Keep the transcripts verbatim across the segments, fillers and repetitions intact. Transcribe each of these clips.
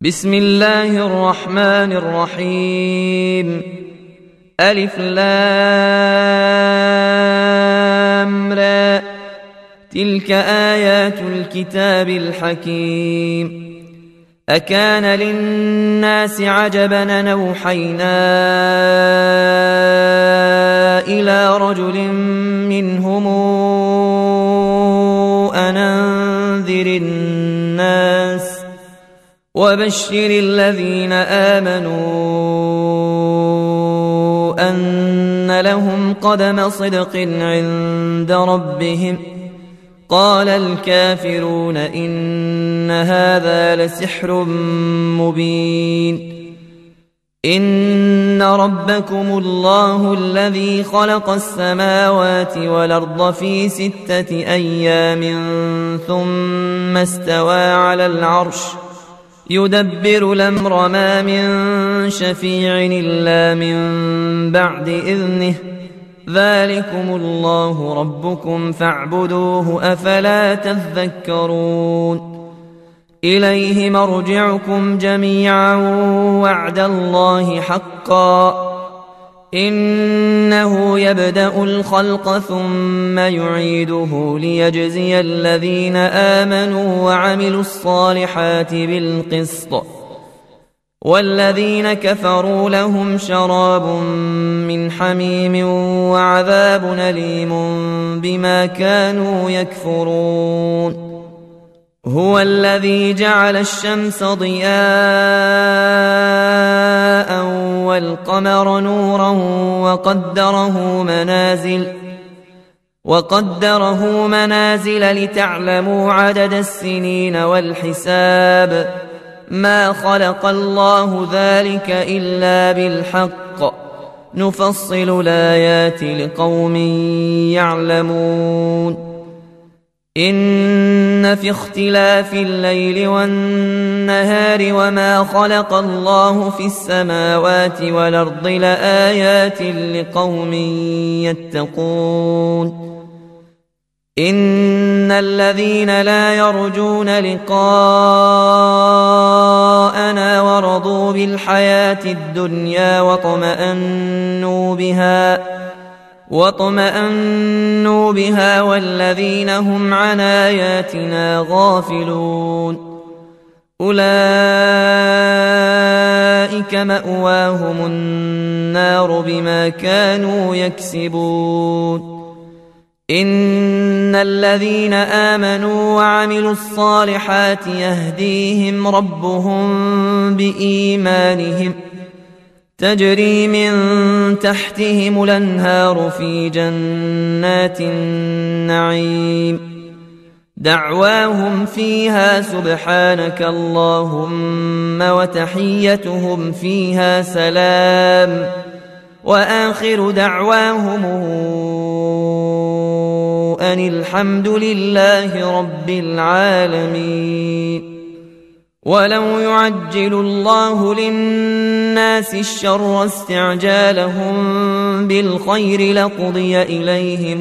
بسم الله الرحمن الرحيم. ألف لام را، تلك آيات الكتاب الحكيم. أكان للناس عجبا أن أوحينا إلى رجل منهم أن أنذر الناس وبشر الذين آمنوا أن لهم قدم صدق عند ربهم. قال الكافرون إن هذا لسحر مبين. إن ربكم الله الذي خلق السماوات والأرض في ستة أيام ثم استوى على العرش يدبر الأمر ما من شفيع إلا من بعد إذنه. ذلكم الله ربكم فاعبدوه أفلا تذكرون. إليه مرجعكم جميعا وعد الله حقا. إنه يبدأ الخلق ثم يعيده ليجزي الذين آمنوا وعملوا الصالحات بالقسط، والذين كفروا لهم شراب من حميم وعذاب أليم بما كانوا يكفرون. هو الذي جعل الشمس ضياء والقمر نورا وقدره منازل وقدره منازل لتعلموا عدد السنين والحساب. ما خلق الله ذلك إلا بالحق. نفصل الآيات لقوم يعلمون. إن في اختلاف الليل والنهار وما خلق الله في السماوات والأرض لآيات لقوم يتقون. إن الذين لا يرجون لقاءنا ورضوا بالحياة الدنيا واطمأنوا بها واطمأنوا بها والذين هم عن آياتنا غافلون أولئك مأواهم النار بما كانوا يكسبون. إن الذين آمنوا وعملوا الصالحات يهديهم ربهم بإيمانهم تجري من تحتهم الأنهار في جنات النعيم. دعواهم فيها سبحانك اللهم وتحيتهم فيها سلام. وآخر دعواهم أن الحمد لله رب العالمين. ولو يعجل الله للناس الشر استعجالهم بالخير لقضي إليهم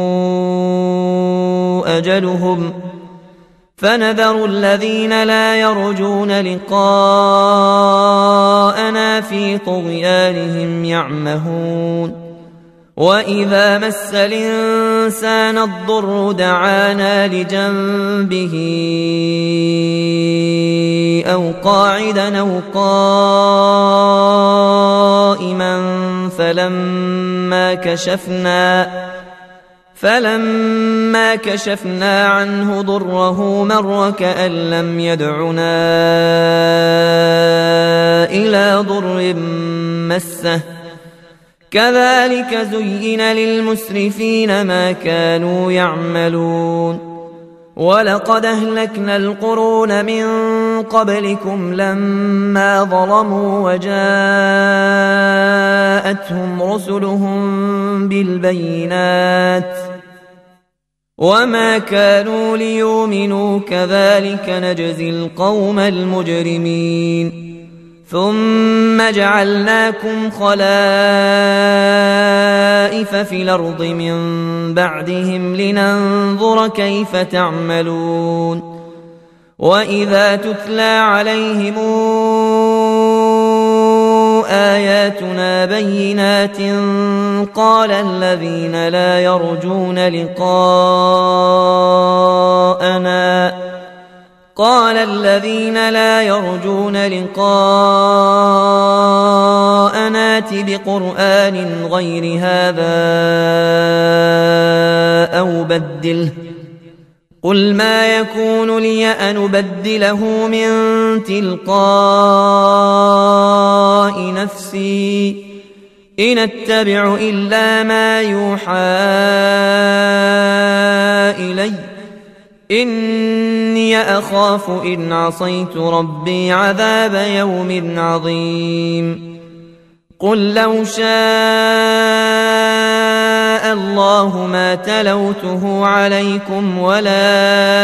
أجلهم فنذر الذين لا يرجون لقاءنا في طغيانهم يعمهون. وإذا مس الإنسان الضر دعانا لجنبه أو قاعدا أو قائما فلما كشفنا فلما كشفنا عنه ضره مر كأن لم يدعنا إلى ضر مسه. كذلك زين للمسرفين ما كانوا يعملون. ولقد أهلكنا القرون من قبلكم لما ظلموا وجاءتهم رسلهم بالبينات وما كانوا ليؤمنوا كذلك نجزي القوم المجرمين. ثم جعلناكم خلائف في الأرض من بعدهم لننظر كيف تعملون. وإذا تتلى عليهم آياتنا بينات قال الذين لا يرجون لقاءنا قال الذين لا يرجون لقاءنا ائت بقرآن غير هذا أو بدله قل ما يكون لي أن أبدله من تلقاء نفسي إن أتبع إلا ما يوحى إلي إني أخاف إن عصيت ربي عذاب يوم عظيم قل لو شاء الله ما تلوته عليكم ولا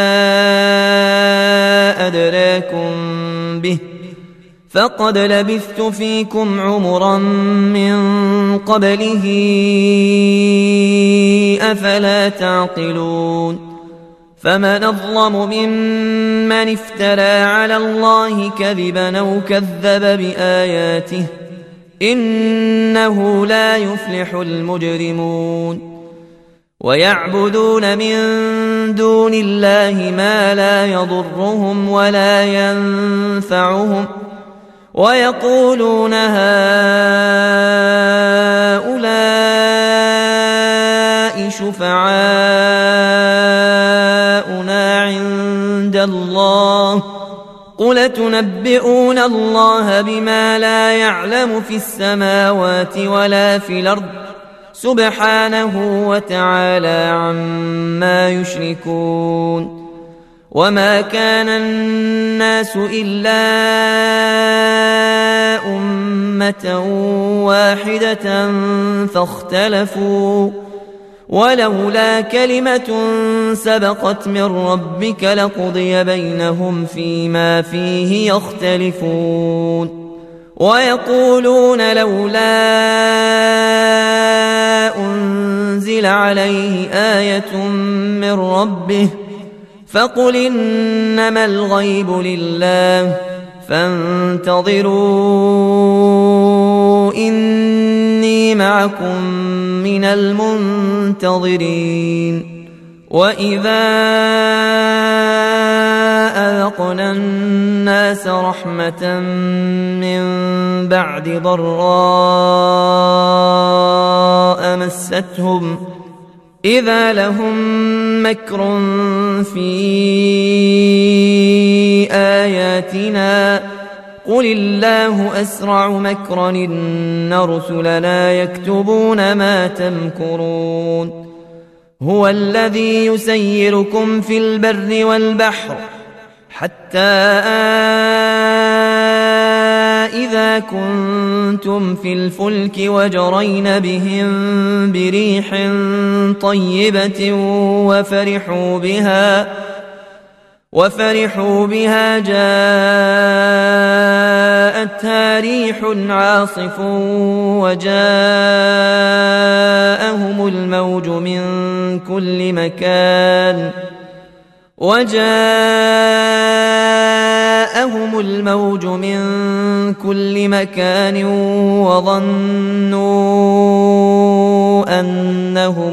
أدراكم به فقد لبثت فيكم عمرا من قبله أفلا تعقلون فمن أظلم ممن افترى على الله كذبا أو كذب بآياته إنه لا يفلح المجرمون ويعبدون من دون الله ما لا يضرهم ولا ينفعهم ويقولون هؤلاء شفعاؤنا عند الله قل تنبئون الله بما لا يعلم في السماوات ولا في الأرض سبحانه وتعالى عما يشركون وما كان الناس إلا أمة واحدة فاختلفوا ولولا كلمة سبقت من ربك لقضي بينهم فيما فيه يختلفون ويقولون لولا أنزل عليه آية من ربه فقل إنما الغيب لله فانتظروا إني معكم من المنتظرين وإذا أذقنا الناس رحمة من بعد ضراء مستهم إذا لهم مكر في آياتنا قل الله أسرع مكرا إن رسلنا يكتبون ما تمكرون هو الذي يسيركم في البر والبحر حتى إذا كنتم في الفلك وجرين بهم بريح طيبة وفرحوا بها وفرحوا بها جاءتها ريح عاصف وجاءهم الموج من كل مكان وجاءهم الموج من كل مكان وظنوا أنهم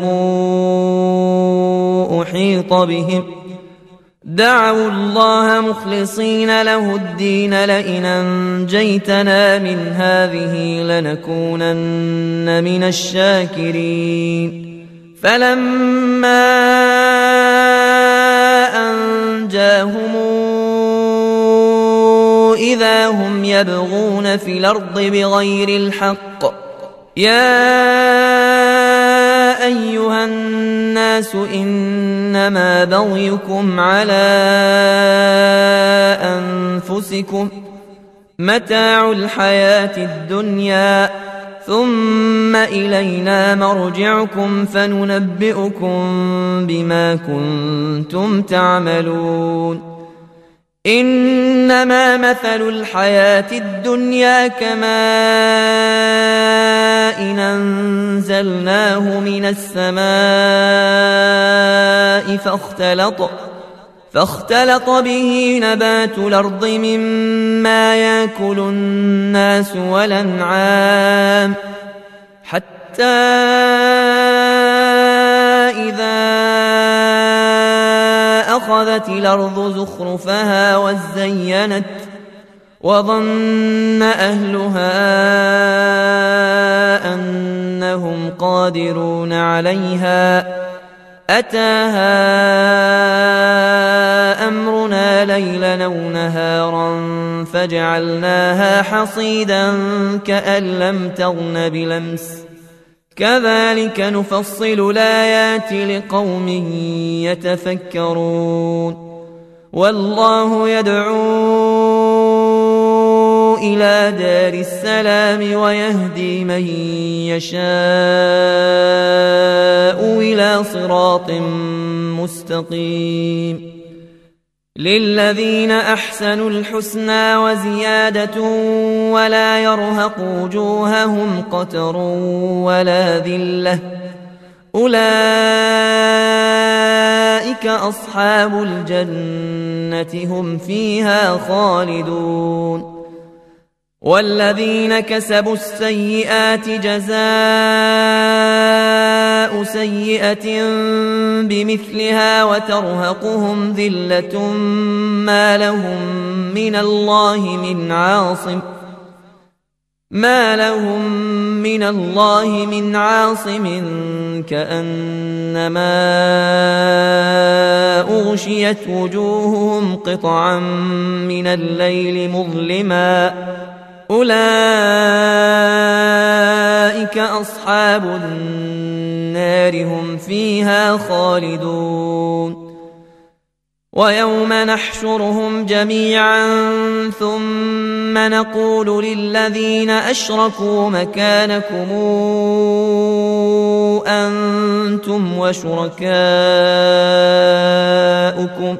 أحيط بهم دعوا الله مخلصين له الدين لئن أنجيتنا من هذه لنكونن من الشاكرين فلما أنجاهم إذا هم يبغون في الأرض بغير الحق يا أيها الناس إنما بغيكم على أنفسكم متاع الحياة الدنيا ثم إلينا مرجعكم فننبئكم بما كنتم تعملون إنما مثل الحياة الدنيا كماء أنزلناه من السماء فاختلط فاختلط به نبات الأرض مما يأكل الناس والأنعام حتى إذا أخذت الأرض زخرفها وزينت وظن أهلها أنهم قادرون عليها أتاها أمرنا ليلا أو نهارا فجعلناها حصيدا كأن لم تغن بلمس كذلك نفصل الآيات لقوم يتفكرون والله يدعو إلى دار السلام ويهدي من يشاء إلى صراط مستقيم للذين أحسنوا الحسنى وزيادة ولا يرهق وجوههم قتر ولا ذلة أولئك أصحاب الجنة هم فيها خالدون والذين كسبوا السيئات جزاء سيئة بمثلها وترهقهم ذلة ما لهم من الله من عاصم ما لهم من الله من عاصم كأنما أغشيت وجوههم قطعا من الليل مظلما أولئك أصحاب النار هم فيها خالدون ويوم نحشرهم جميعا ثم نقول للذين أشركوا مكانكم أنتم وشركاؤكم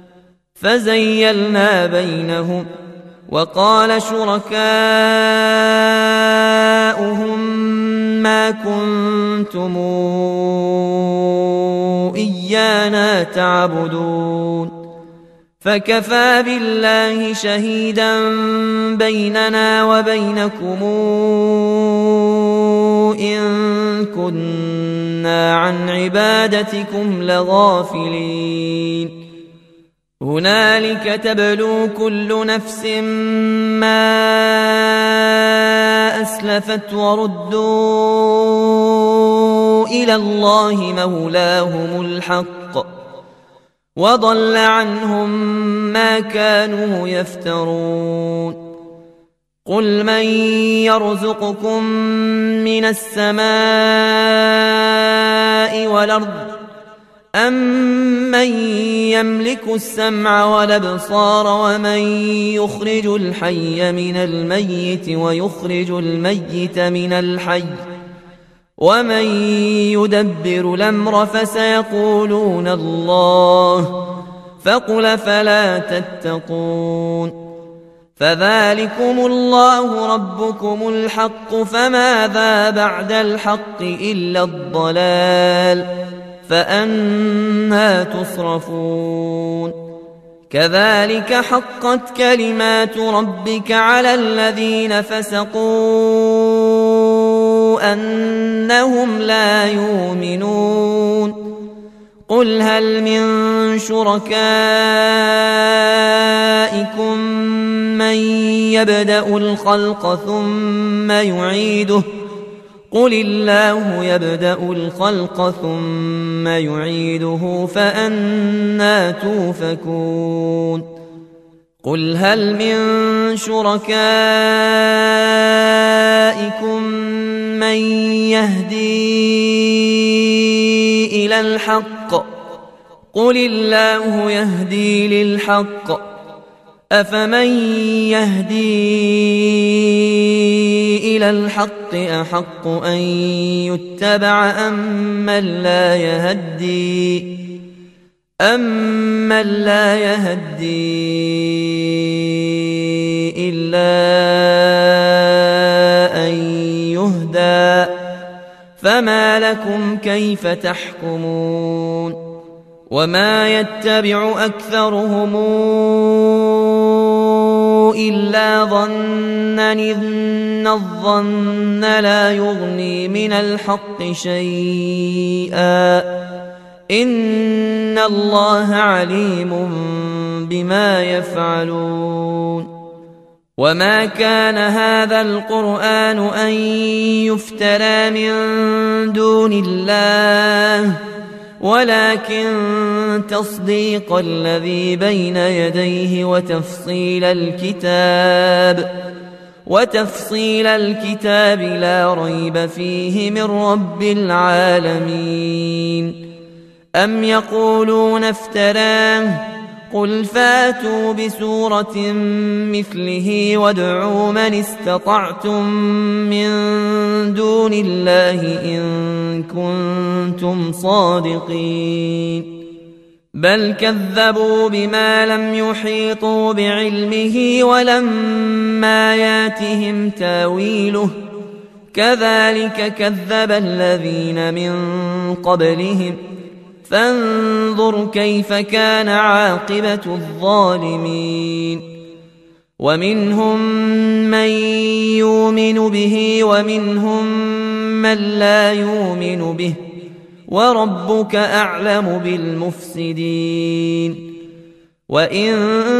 فزيلنا بينهم وقال شركاؤهم ما كنتم إيانا تعبدون فكفى بالله شهيدا بيننا وبينكم إن كنا عن عبادتكم لغافلين هنالك تبلو كل نفس ما أسلفت وردوا إلى الله مولاهم الحق وضل عنهم ما كانوا يفترون قل من يرزقكم من السماء والأرض أَمَّن يملك السمع والأبصار ومن يخرج الحي من الميت ويخرج الميت من الحي ومن يدبر الأمر فسيقولون الله فقل فلا تتقون فذلكم الله ربكم الحق فماذا بعد الحق إلا الضلال فأنى تصرفون كذلك حقت كلمات ربك على الذين فسقوا أنهم لا يؤمنون قل هل من شركائكم من يبدأ الخلق ثم يعيده قل الله يبدأ الخلق ثم يعيده فأنى توفكون قل هل من شركائكم من يهدي إلى الحق قل الله يهدي للحق أفمن يهدي إلى الحق أحق أن يتبع أمن لا يهدي أمن لا يهدي إلا أن يهدى فما لكم كيف تحكمون وما يتبع أكثرهم إلا ظنا إن الظن لا يغني من الحق شيئا إن الله عليم بما يفعلون وما كان هذا القرآن أن يفترى من دون الله ولكن تصديق الذي بين يديه وتفصيل الكتاب وتفصيل الكتاب لا ريب فيه من رب العالمين أم يقولون افتراه قل فاتوا بسورة مثله وادعوا من استطعتم من دون الله إن كنتم صادقين بل كذبوا بما لم يحيطوا بعلمه ولما ياتهم تاويله كذلك كذب الذين من قبلهم فانظر كيف كان عاقبة الظالمين ومنهم من يؤمن به ومنهم من لا يؤمن به وربك أعلم بالمفسدين وإن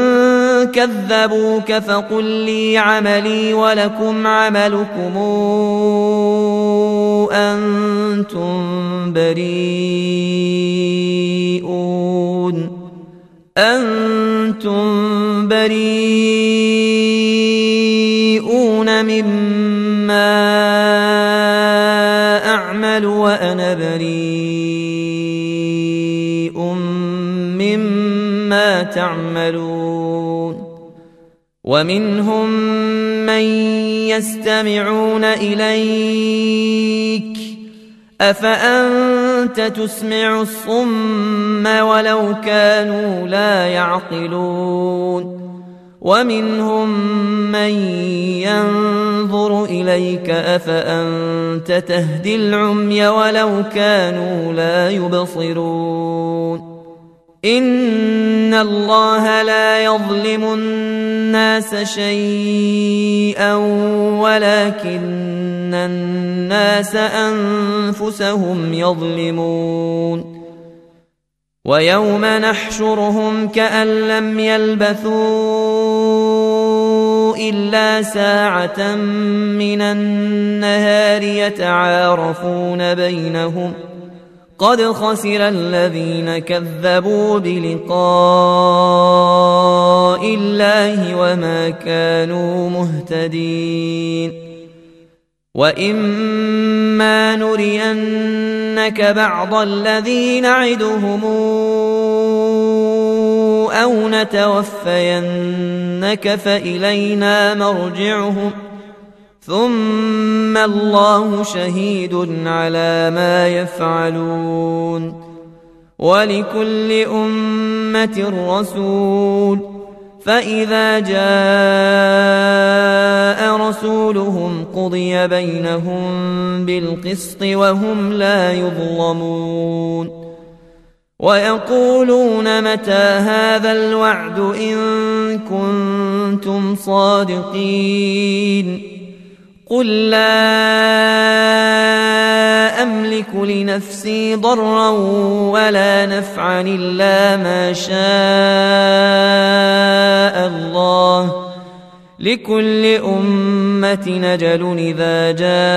كذبوك فقل لي عملي ولكم عملكم أنتم بريئون أنتم بريئون مما أعمل وأنا بريء مما تعملون ومنهم من يستمعون إليك أفأنت تسمع الصم ولو كانوا لا يعقلون ومنهم من ينظر إليك أفأنت تهدي العمي ولو كانوا لا يبصرون إن الله لا يظلم الناس شيئا ولكن الناس أنفسهم يظلمون ويوم نحشرهم كأن لم يلبثوا إلا ساعة من النهار يتعارفون بينهم قد خسر الذين كذبوا بلقاء الله وما كانوا مهتدين وإما نرينك بعض الذي نعدهم أو نتوفينك فإلينا مرجعهم ثم الله شهيد على ما يفعلون ولكل أمة رسول فإذا جاء رسولهم قضي بينهم بالقسط وهم لا يظلمون ويقولون متى هذا الوعد إن كنتم صادقين قل لا أملك لنفسي ضرا ولا نفعا إلا ما شاء الله لكل أمة أجل إذا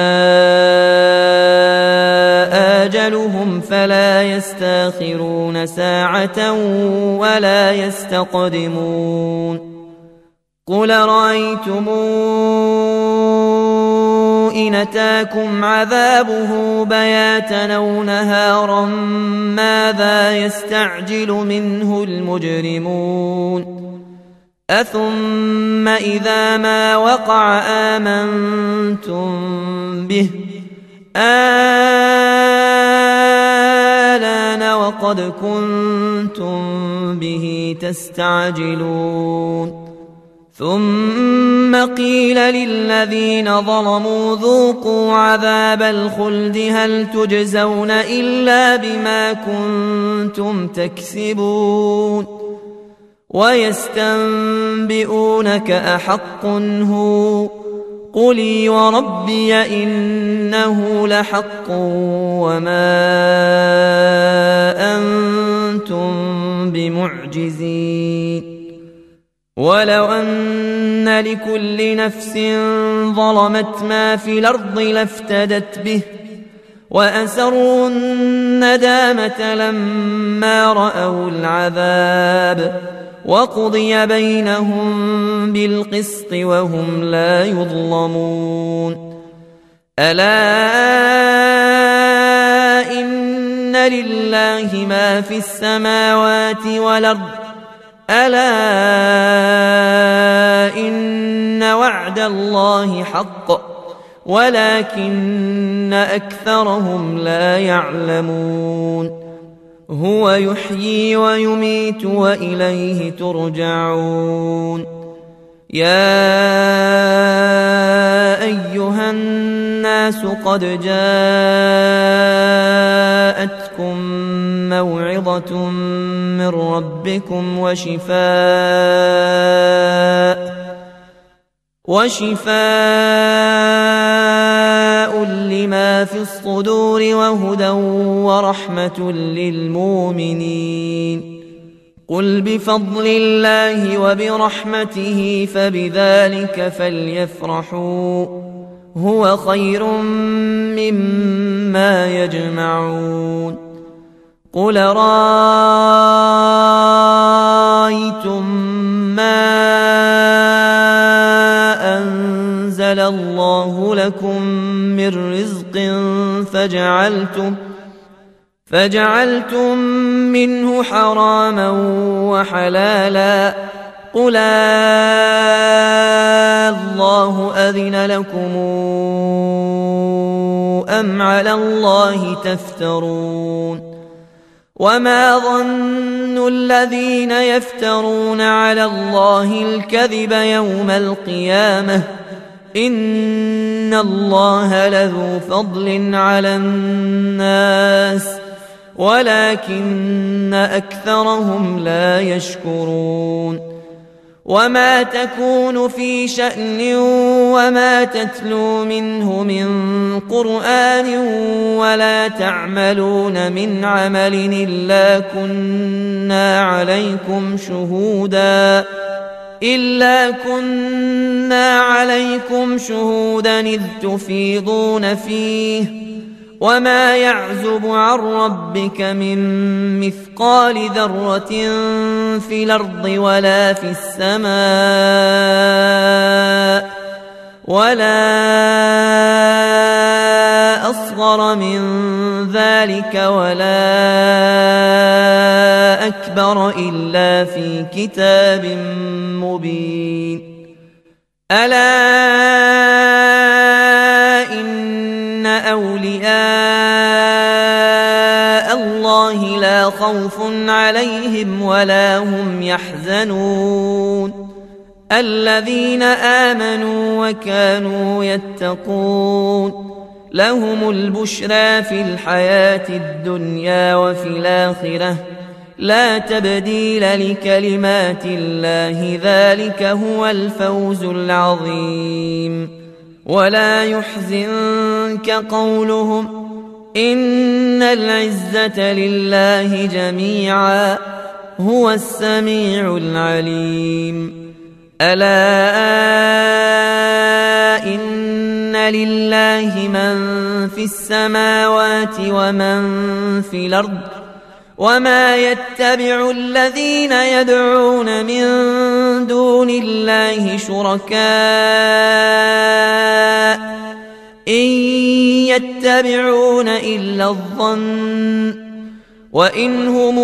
جاء أجلهم فلا يستأخرون ساعة ولا يستقدمون قل رأيتم إن أتاكم عذابه بياتا أو نهارا ماذا يستعجل منه المجرمون أثم إذا ما وقع آمنتم به آلان وقد كنتم به تستعجلون ثم ثم قيل للذين ظلموا ذوقوا عذاب الخلد هل تجزون إلا بما كنتم تكسبون ويستنبئونك أحق هو قل وربي إنه لحق وما أنتم بمعجزين ولو أن لكل نفس ظلمت ما في الأرض لافتدت به وأسروا الندامة لما رأوا العذاب وقضي بينهم بالقسط وهم لا يظلمون ألا إن لله ما في السماوات والأرض ألا إن وعد الله حق ولكن أكثرهم لا يعلمون هو يحيي ويميت وإليه ترجعون يا أيها الناس قد جاءتكم موعظة من ربكم وشفاء وشفاء لما في الصدور وهدى ورحمة للمؤمنين قل بفضل الله وبرحمته فبذلك فليفرحوا هو خير مما يجمعون قل رأيتم ما أنزل الله لكم من رزق فجعلتم فجعلتم منه حراما وحلالا قل الله أذن لكم أم على الله تفترون وما ظن الذين يفترون على الله الكذب يوم القيامة إن الله لذو فضل على الناس ولكن أكثرهم لا يشكرون وما تكون في شأن وما تتلو منه من قرآن ولا تعملون من عمل إلا كنا عليكم شهودا إلا كنا عليكم شهودا إذ تفيضون فيه وما يعزب عن ربك من مثقال ذرة في الأرض ولا في السماء ولا أصغر من ذلك ولا أكبر إلا في كتاب مبين ألا إن أولياء الله لا خوف عليهم ولا هم يحزنون الذين آمنوا وكانوا يتقون لهم البشرى في الحياة الدنيا وفي الآخرة لا تبديل لكلمات الله ذلك هو الفوز العظيم ولا يحزنك قولهم إن العزة لله جميعا هو السميع العليم ألا إن لله من في السماوات ومن في الأرض وما يتبع الذين يدعون من دون الله شركاء إن يتبعون إلا الظن وإن هم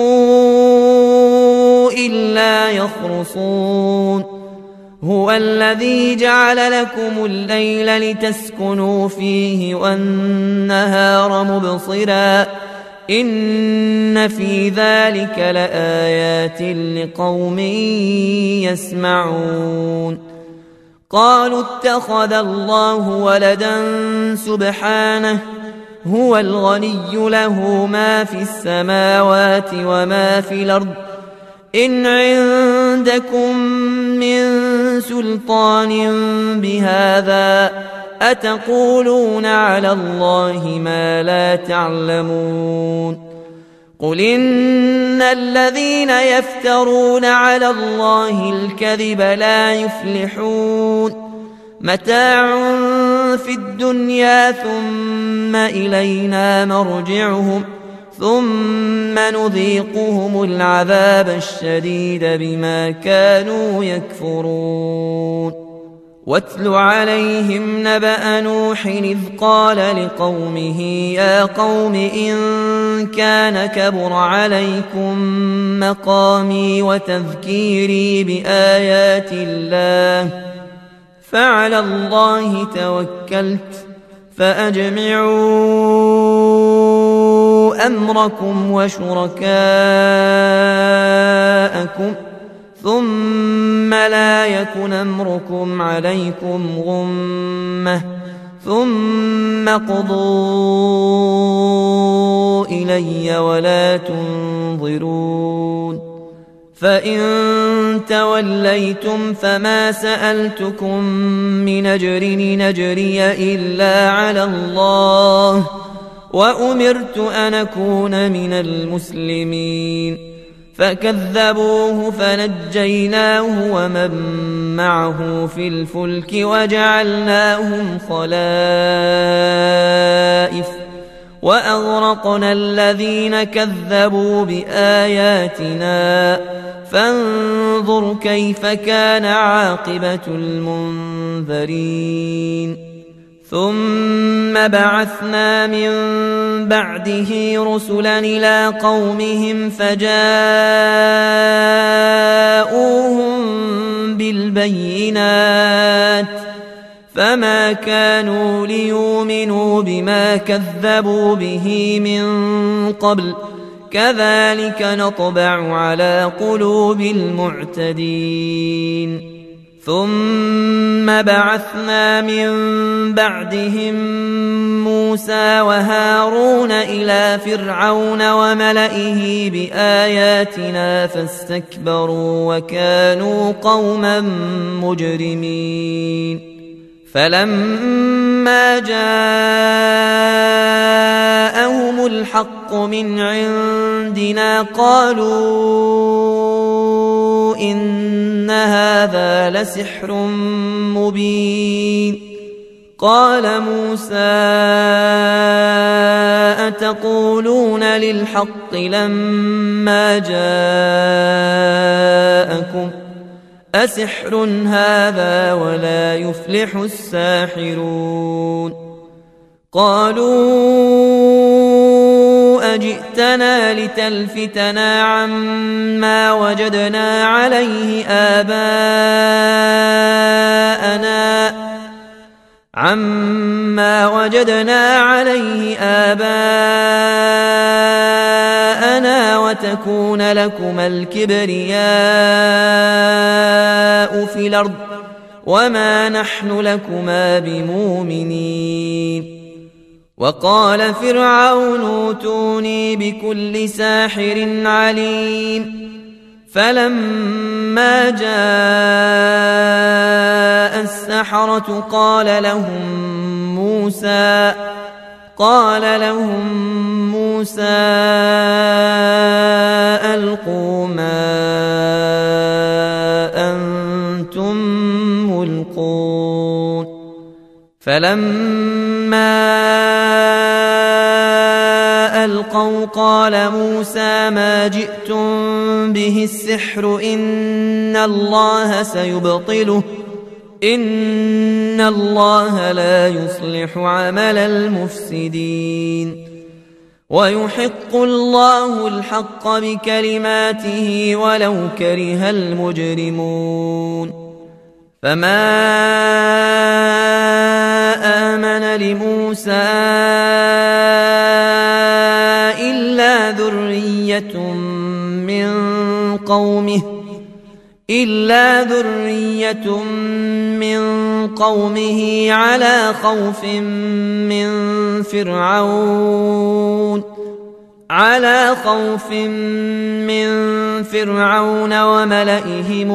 إلا يخرصون هو الذي جعل لكم الليل لتسكنوا فيه والنهار مبصرا إن في ذلك لآيات لقوم يسمعون قالوا اتخذ الله ولدا سبحانه هو الغني له ما في السماوات وما في الأرض إن عندكم من سلطان بهذا أتقولون على الله ما لا تعلمون قل إن الذين يفترون على الله الكذب لا يفلحون متاع في الدنيا ثم إلينا مرجعهم ثم نذيقهم العذاب الشديد بما كانوا يكفرون واتل عليهم نبأ نوح إذ قال لقومه يا قوم إن كان كبر عليكم مقامي وتذكيري بآيات الله فعلى الله توكلت فأجمعوا أمركم وشركاءكم ثم لا يكن أمركم عليكم غمة ثم قضوا إلي ولا تنظرون فإن توليتم فما سألتكم من أجر نجري إلا على الله وأمرت أن أكون من المسلمين فكذبوه فنجيناه ومن معه في الفلك وجعلناهم خلائف وأغرقنا الذين كذبوا بآياتنا فانظر كيف كان عاقبة المنذرين ثم بعثنا من بعده رسلا إلى قومهم فجاءوهم بالبينات فما كانوا ليؤمنوا بما كذبوا به من قبل كذلك نطبع على قلوب المعتدين ثم بعثنا من بعدهم موسى وهارون إلى فرعون وملئه بآياتنا فاستكبروا وكانوا قوما مجرمين فلما جاءهم الحق من عندنا قالوا إن هذا لسحر مبين قال موسى أتقولون للحق لما جاءكم أسحر هذا ولا يفلح الساحرون قالوا أجئتنا لتلفتنا عما وجدنا عليه آباءنا عما وجدنا عليه آباءنا وتكون لكما الكبرياء في الأرض وما نحن لكما بمؤمنين وقال فرعون ائتوني بكل ساحر عليم فلما جاء السحرة قال لهم موسى قال لهم موسى ألقوا ما أنتم ملقون فلما ألقوا قال موسى ما جئتم به السحر إن الله سيبطله إن الله لا يصلح عمل المفسدين ويحق الله الحق بكلماته ولو كره المجرمون فما آمن لموسى إلا ذرية من قومه إلا ذرية من قومه على خوف من فرعون على خوف من فرعون وملئهم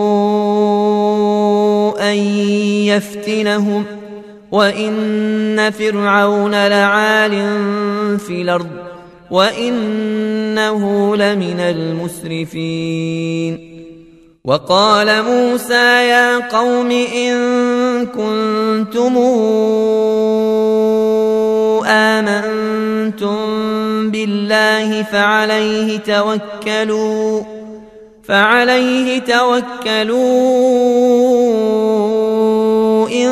أن يفتنهم وإن فرعون لعال في الأرض وإنه لمن المسرفين. وقال موسى يا قوم إن كنتم آمنتم بالله فعليه توكلوا فعليه توكلوا إن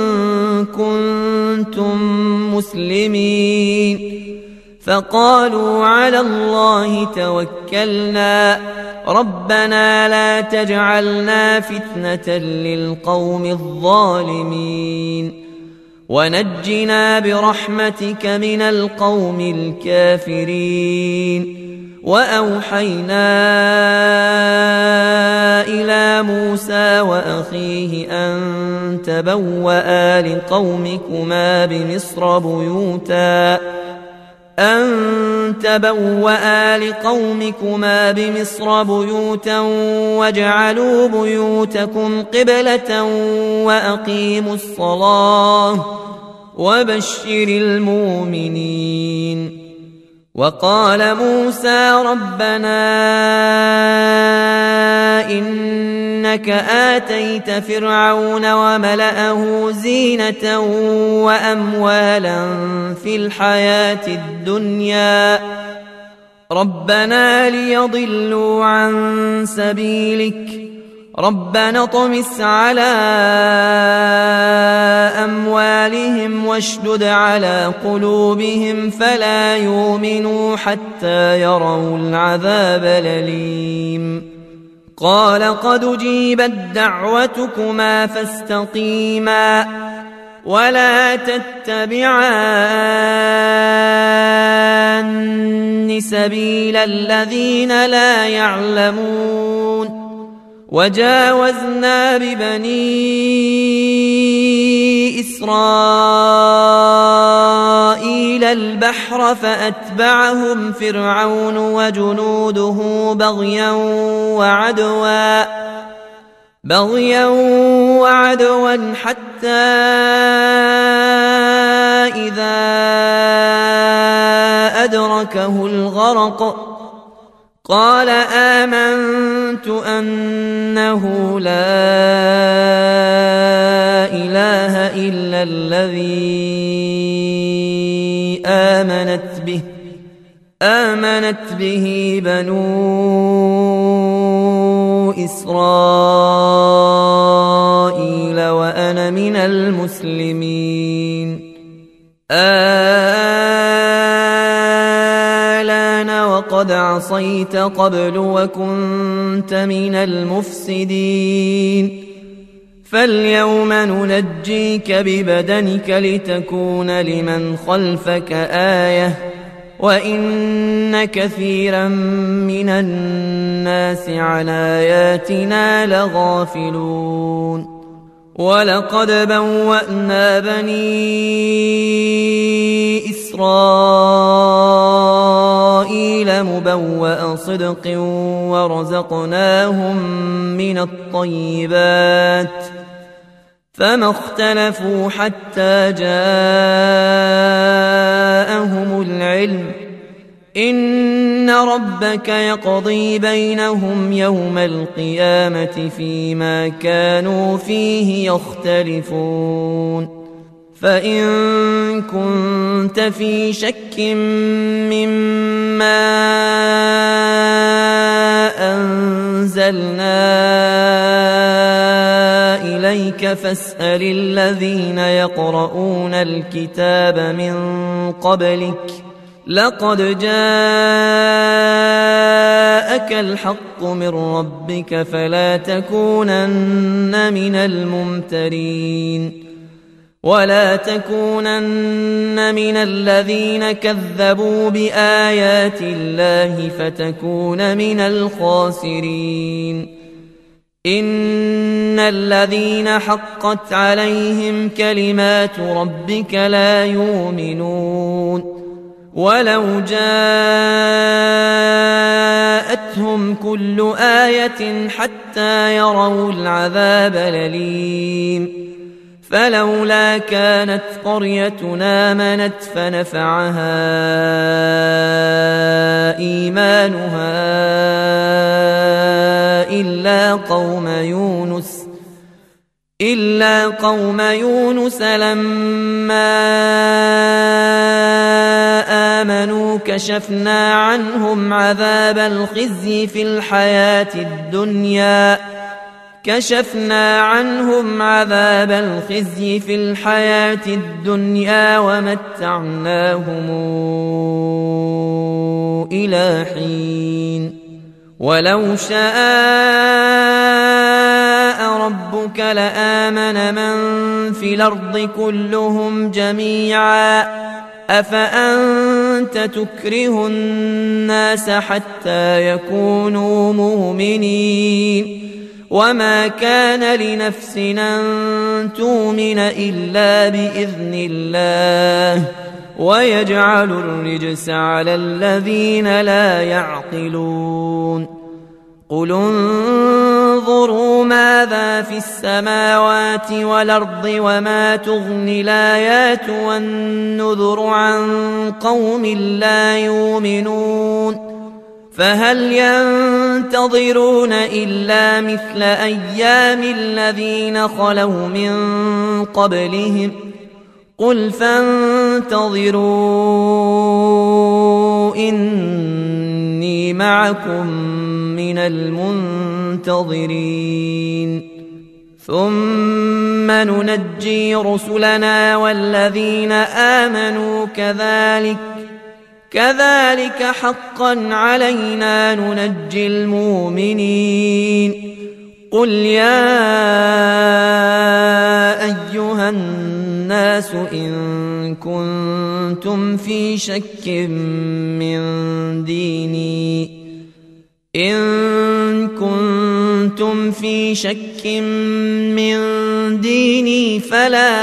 كنتم مسلمين. فقالوا على الله توكلنا ربنا لا تجعلنا فتنة للقوم الظالمين ونجنا برحمتك من القوم الكافرين. وأوحينا إلى موسى وأخيه أن تبوأ لقومكما بمصر بيوتا أن تبوأ لقومكما بمصر بيوتا واجعلوا بيوتكم قبلة وأقيموا الصلاة وبشر المؤمنين. وقال موسى ربنا إنك آتيت فرعون وملأه زينة وأموالا في الحياة الدنيا ربنا ليضلوا عن سبيلك ربنا اطمس على أموالهم واشدد على قلوبهم فلا يؤمنوا حتى يروا العذاب الأليم. قال قد أجيبت دعوتكما فاستقيما ولا تتبعان سبيل الذين لا يعلمون. وجاوزنا ببني إسرائيل البحر فأتبعهم فرعون وجنوده بغيا وعدوا بغيا وعدوا حتى إذا أدركه الغرق قال آمنت أنه لا إله إلا الذي آمنت به آمنت به بنو إسرائيل وأنا من المسلمين. آلان وقد عصيت قبل وكنت من المفسدين فاليوم ننجيك ببدنك لتكون لمن خلفك آية وإن كثيرا من الناس عن آياتنا لغافلون. ولقد بوأنا بني إسرائيل مبوأ صدق ورزقناهم من الطيبات فما اختلفوا حتى جاءهم العلم إن ربك يقضي بينهم يوم القيامة فيما كانوا فيه يختلفون. فإن كنت في شك مما أنزلنا إليك فاسأل الذين يقرؤون الكتاب من قبلك لقد جاءك الحق من ربك فلا تكونن من الممترين ولا تكونن من الذين كذبوا بآيات الله فتكون من الخاسرين. إن الذين حقت عليهم كلمات ربك لا يؤمنون ولو جاءتهم كل آية حتى يروا العذاب الأليم فلولا كانت قريتنا آمنت فنفعها إيمانها إلا قوم يونس إلا قوم يونس لما آمنوا كشفنا عنهم عذاب الخزي في الحياة الدنيا كشفنا عنهم عذاب الخزي في الحياة الدنيا ومتعناهم إلى حين ولو شاء ربك لآمن من في الأرض كلهم جميعا أفأنت تكره الناس حتى يكونوا مؤمنين وما كان لنفس أن تؤمن إلا بإذن الله ويجعل الرجس على الذين لا يعقلون قل انظروا ماذا في السماوات والأرض وما تغني الآيات والنذر عن قوم لا يؤمنون فهل ينتظرون إلا مثل أيام الذين خلوا من قبلهم قل فانتظروا إني معكم من المنتظرين ثم ننجي رسلنا والذين آمنوا كذلك كذلك حقا علينا ننجي المؤمنين قل يا أيها الناس إن كنتم في شك من ديني إن كنتم في شك من ديني فلا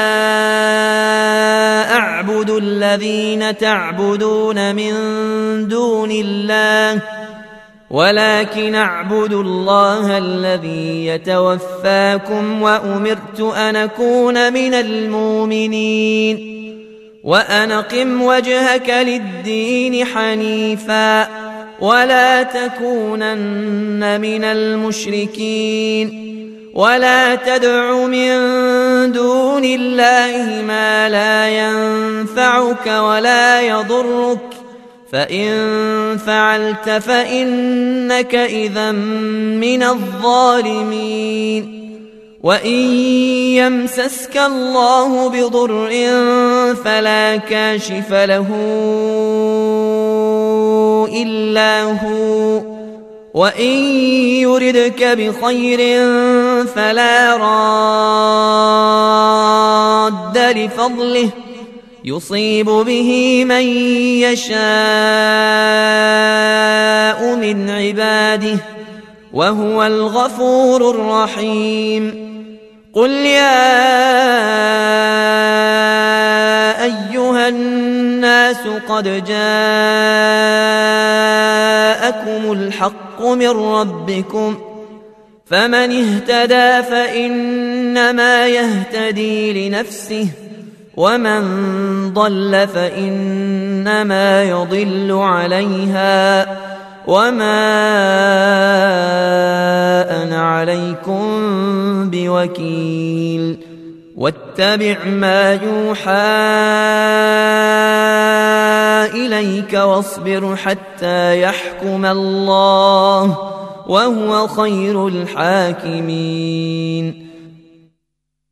أعبد الذين تعبدون من دون الله ولكن أعبد الله الذي يتوفاكم وأمرت أن أكون من المؤمنين وأن أقم وجهك للدين حنيفا ولا تكونن من المشركين ولا تدع من دون الله ما لا ينفعك ولا يضرك فإن فعلت فإنك إذا من الظالمين وإن يمسسك الله بضر فلا كاشف له إلا هو وإن يردك بخير فلا راد لفضله يصيب به من يشاء من عباده وهو الغفور الرحيم قل يا أيها الناس قد جاءكم الحق من ربكم فمن اهتدى فإنما يهتدي لنفسه ومن ضل فإنما يضل عليها وما أنا عليكم بوكيل واتبع ما يوحى إليك واصبر حتى يحكم الله وهو خير الحاكمين